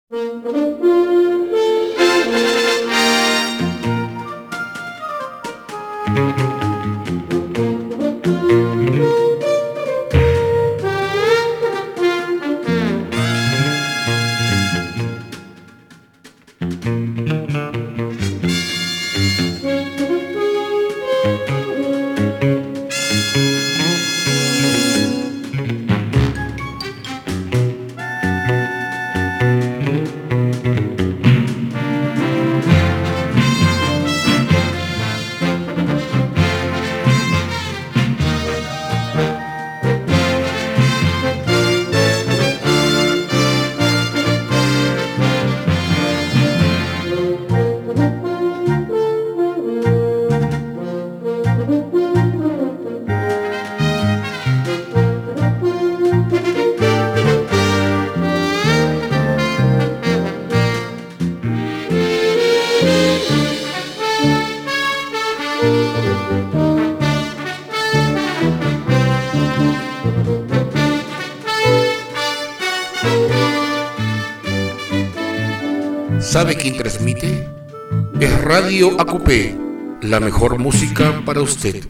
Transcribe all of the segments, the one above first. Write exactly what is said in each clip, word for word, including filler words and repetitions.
¿Sabe quién transmite? Es Radio A Q P, la mejor música para usted.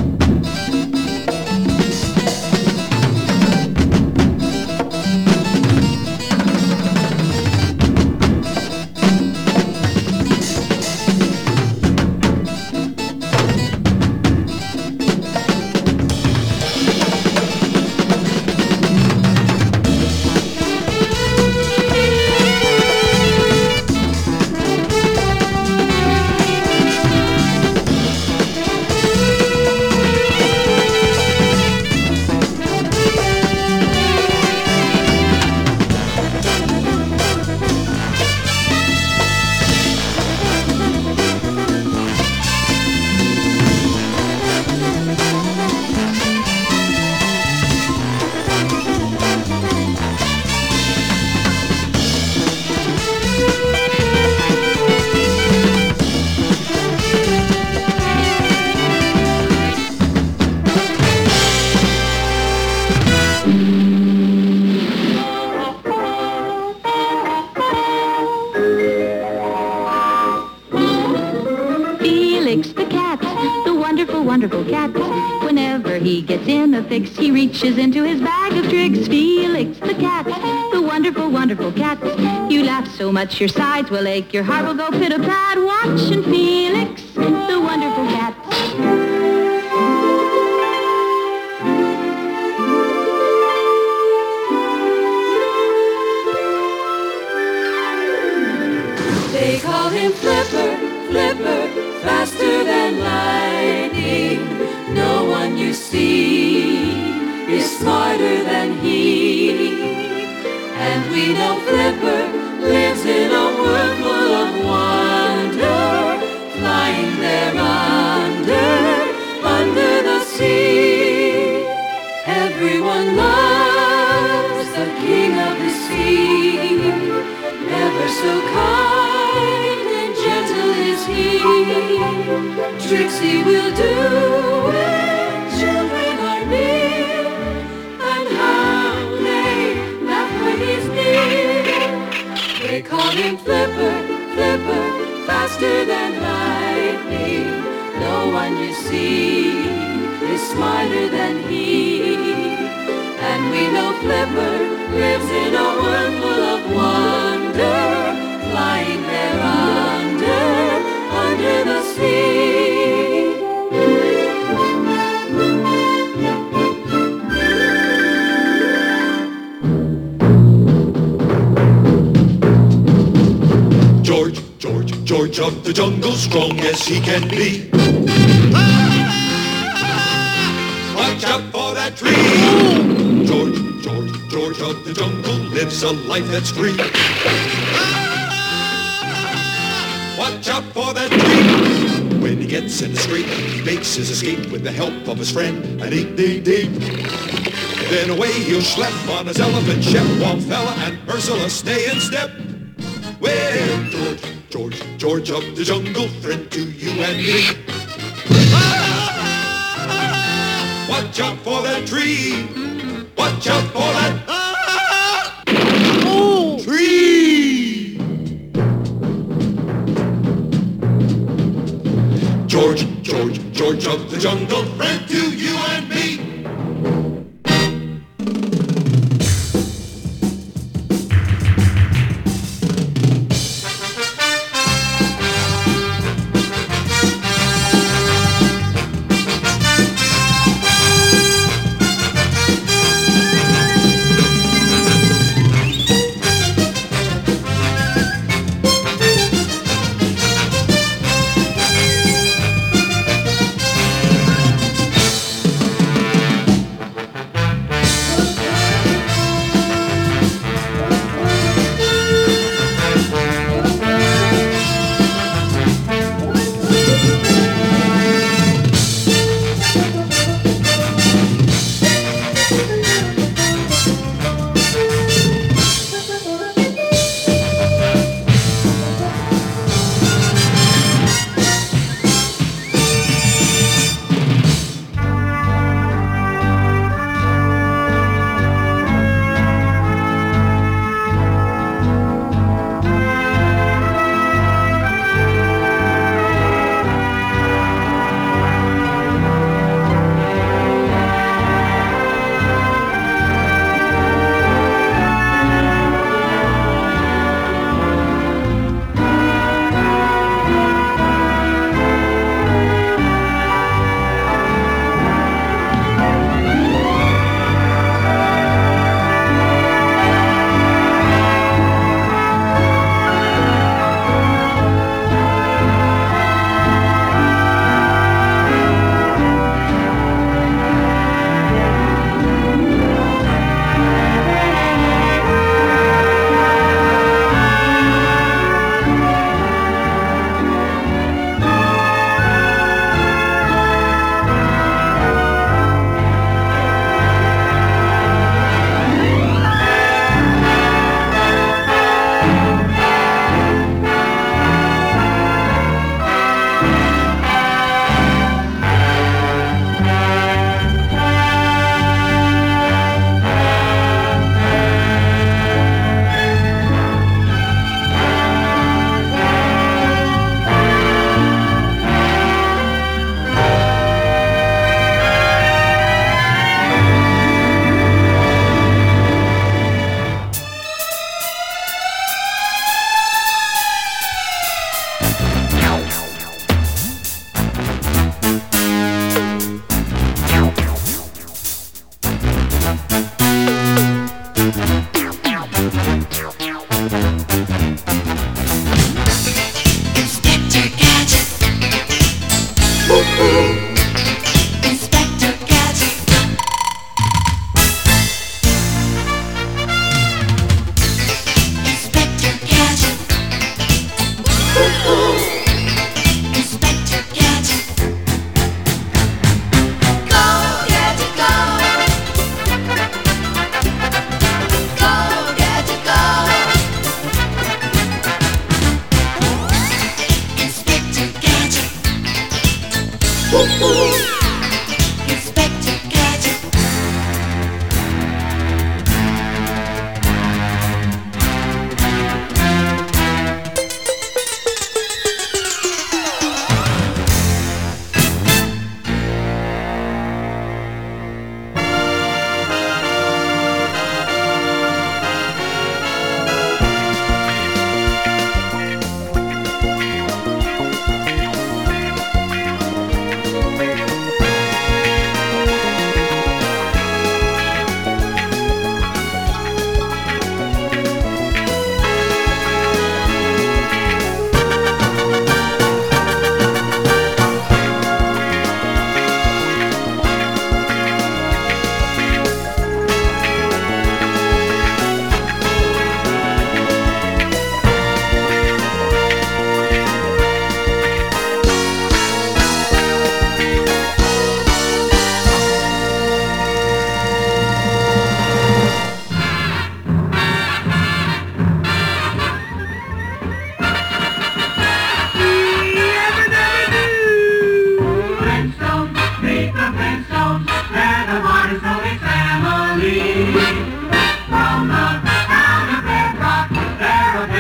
He reaches into his bag of tricks. Felix the cat, the wonderful, wonderful cat. You laugh so much your sides will ache, your heart will go pit-a-pat. Watching Felix, the wonderful cat. They call him Flipper, Flipper, faster than lightning. No one you see is smarter than he. And we know Flipper lives in a world full of wonder, flying there under, under the sea. Everyone loves the king of the sea, ever so kind and gentle is he. Tricks he will do when children are near, and how they laugh when he's near. They call him Flipper, Flipper, faster than lightning. No one you see is smarter than he. And we know Flipper lives in a world full of wonder, flying there under, under the sea. George, George, George of the jungle, strong as he can be. Watch out for that tree. George, George, George of the jungle lives a life that's free. Watch out for that tree. When he gets in the scrape, he makes his escape with the help of his friend, an eight-day-day. Then away he'll schlep on his elephant ship, while Fella and Ursula stay in step. Well, George, George, George of the jungle, friend to you and me. Watch out for that tree. Watch out for that tree. George, George of the jungle, friend to you and me.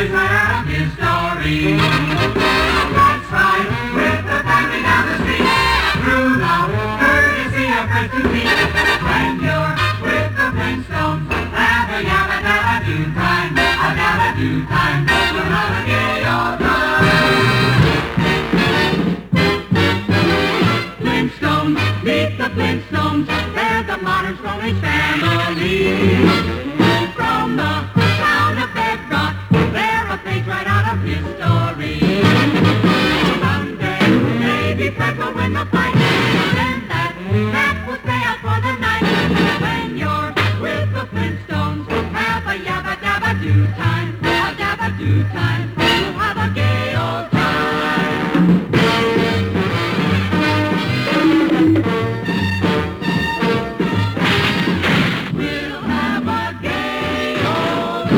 Let's ride with the family down the street. From the town of Bedrock, they're a page right out of history. Someday, maybe Fred will win the fight, then that cat will stay out for the night. When you're with the Flintstones, have a yabba dabba do time, a dabba do time, you'll have a gay old time. We'll have a gay old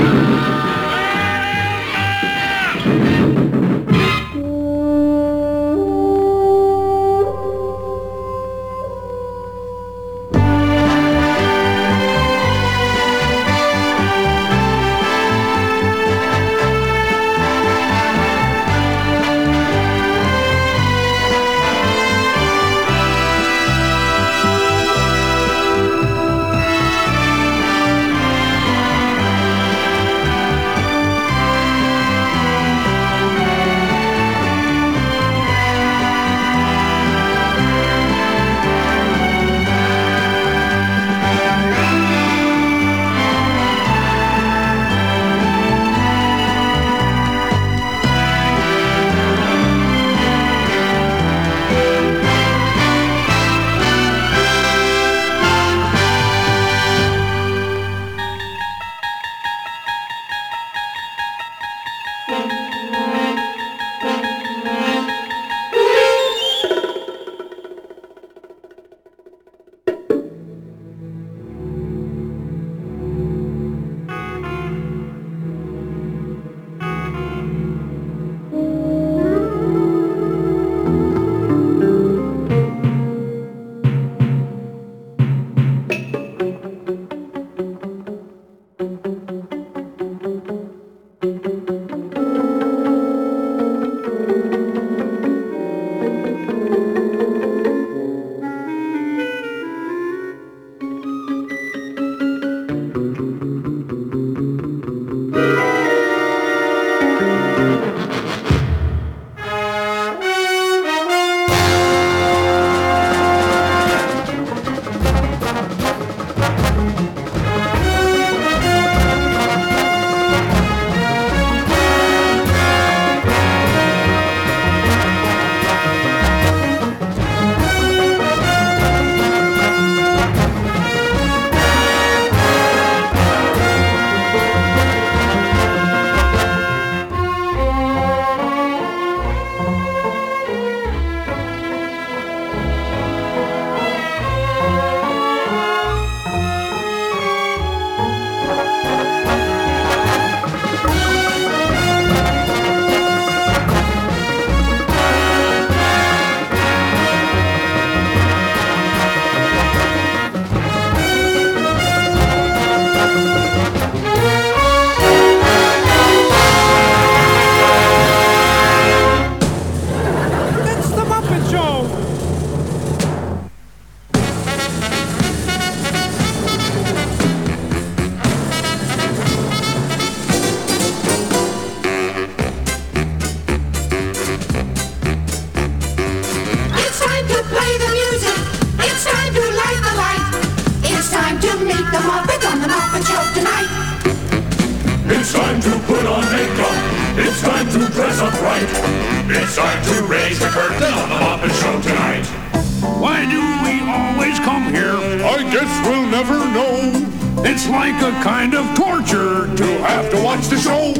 It's time to put on makeup. It's time to dress up right. It's time to raise the curtain on the Muppet Show tonight. Why do we always come here? I guess we'll never know. It's like a kind of torture to have to watch the show.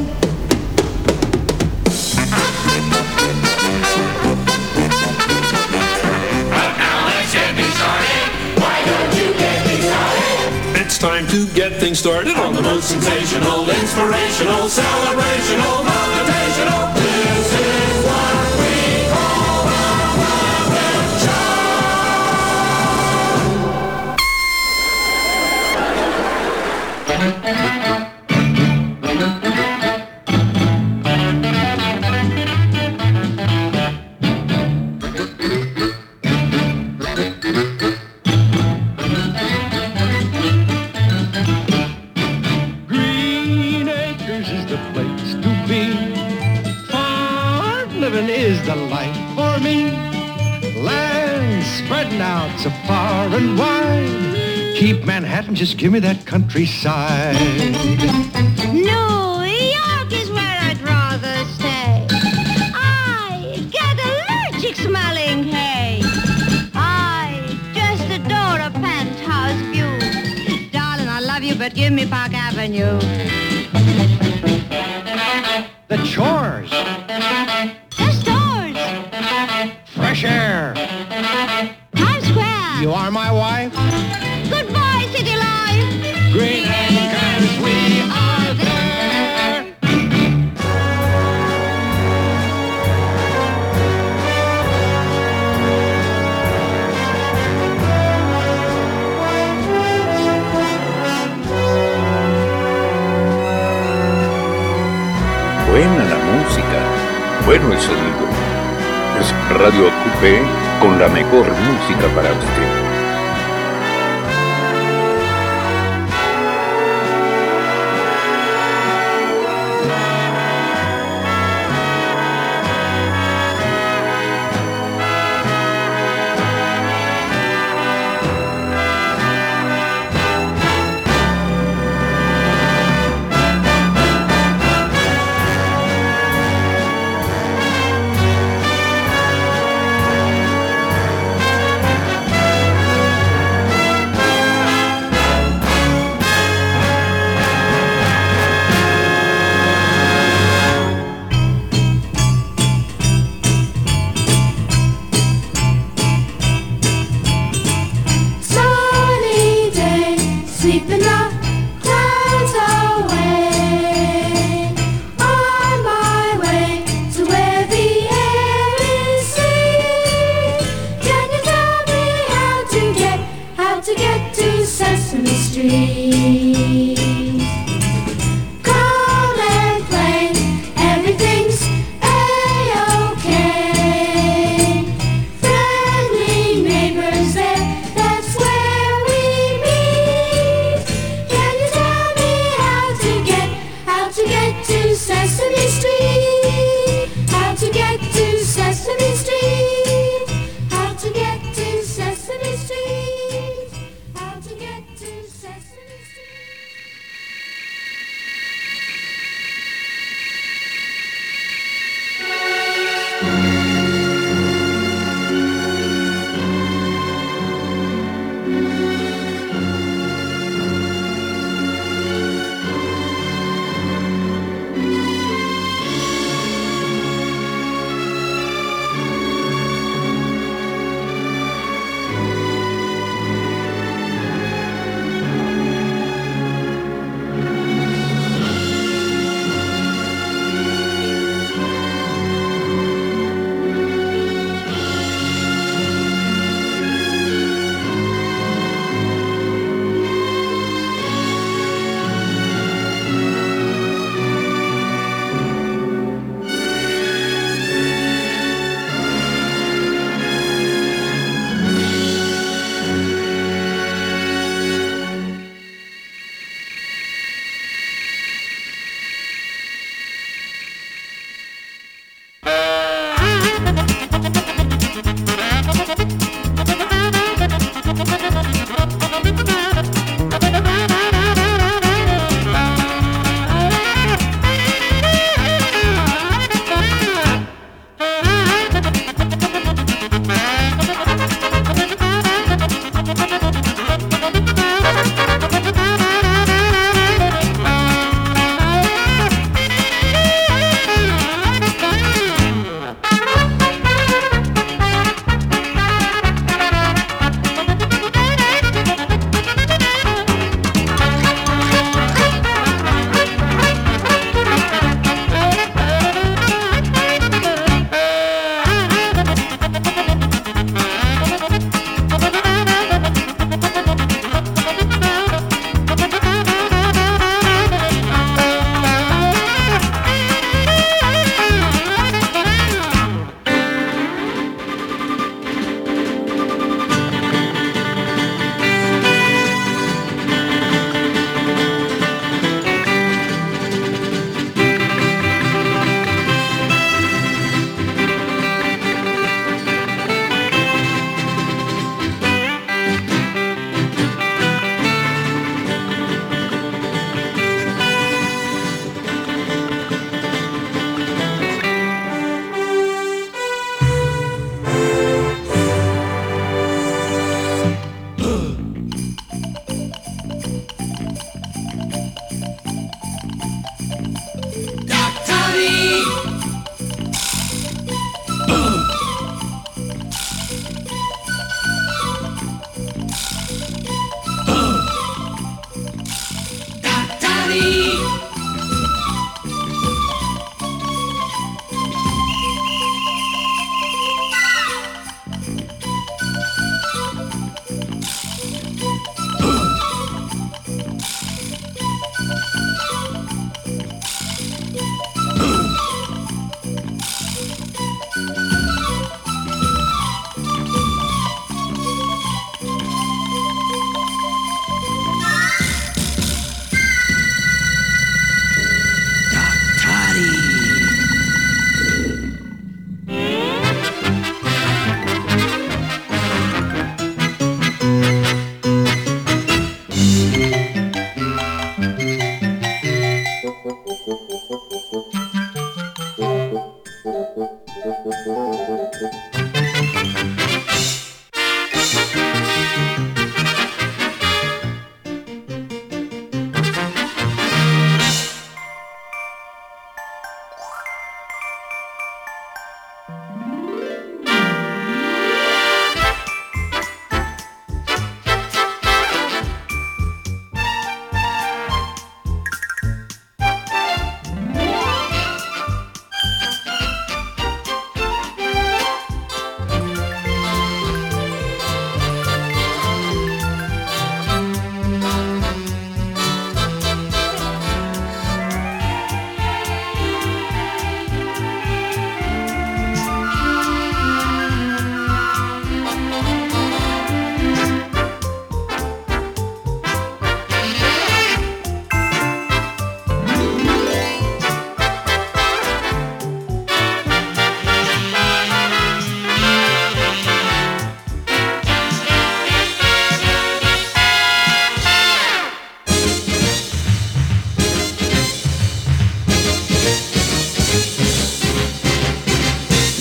But now let's get me started. Why don't you get me started? It's time to get things started On the most sensational, inspirational, celebrational, motivational. This is what we call the Muppet Green Acres is the place to be. Farm living is the life for me. Land spreading out so far and wide. keep Manhattan, just give me that countryside. New York is where I'd rather stay. I get allergic smelling hay. I just adore a penthouse view. Darling, I love you, but give me Park Avenue. The chores, The stores, fresh air. Times Square. You are my wife. Goodbye, city life. Green acres, we are there. Buena la música, bueno el sonido. Es Radio Acupé con la mejor música para usted.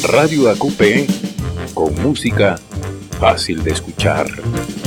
Radio A Q P, con música fácil de escuchar.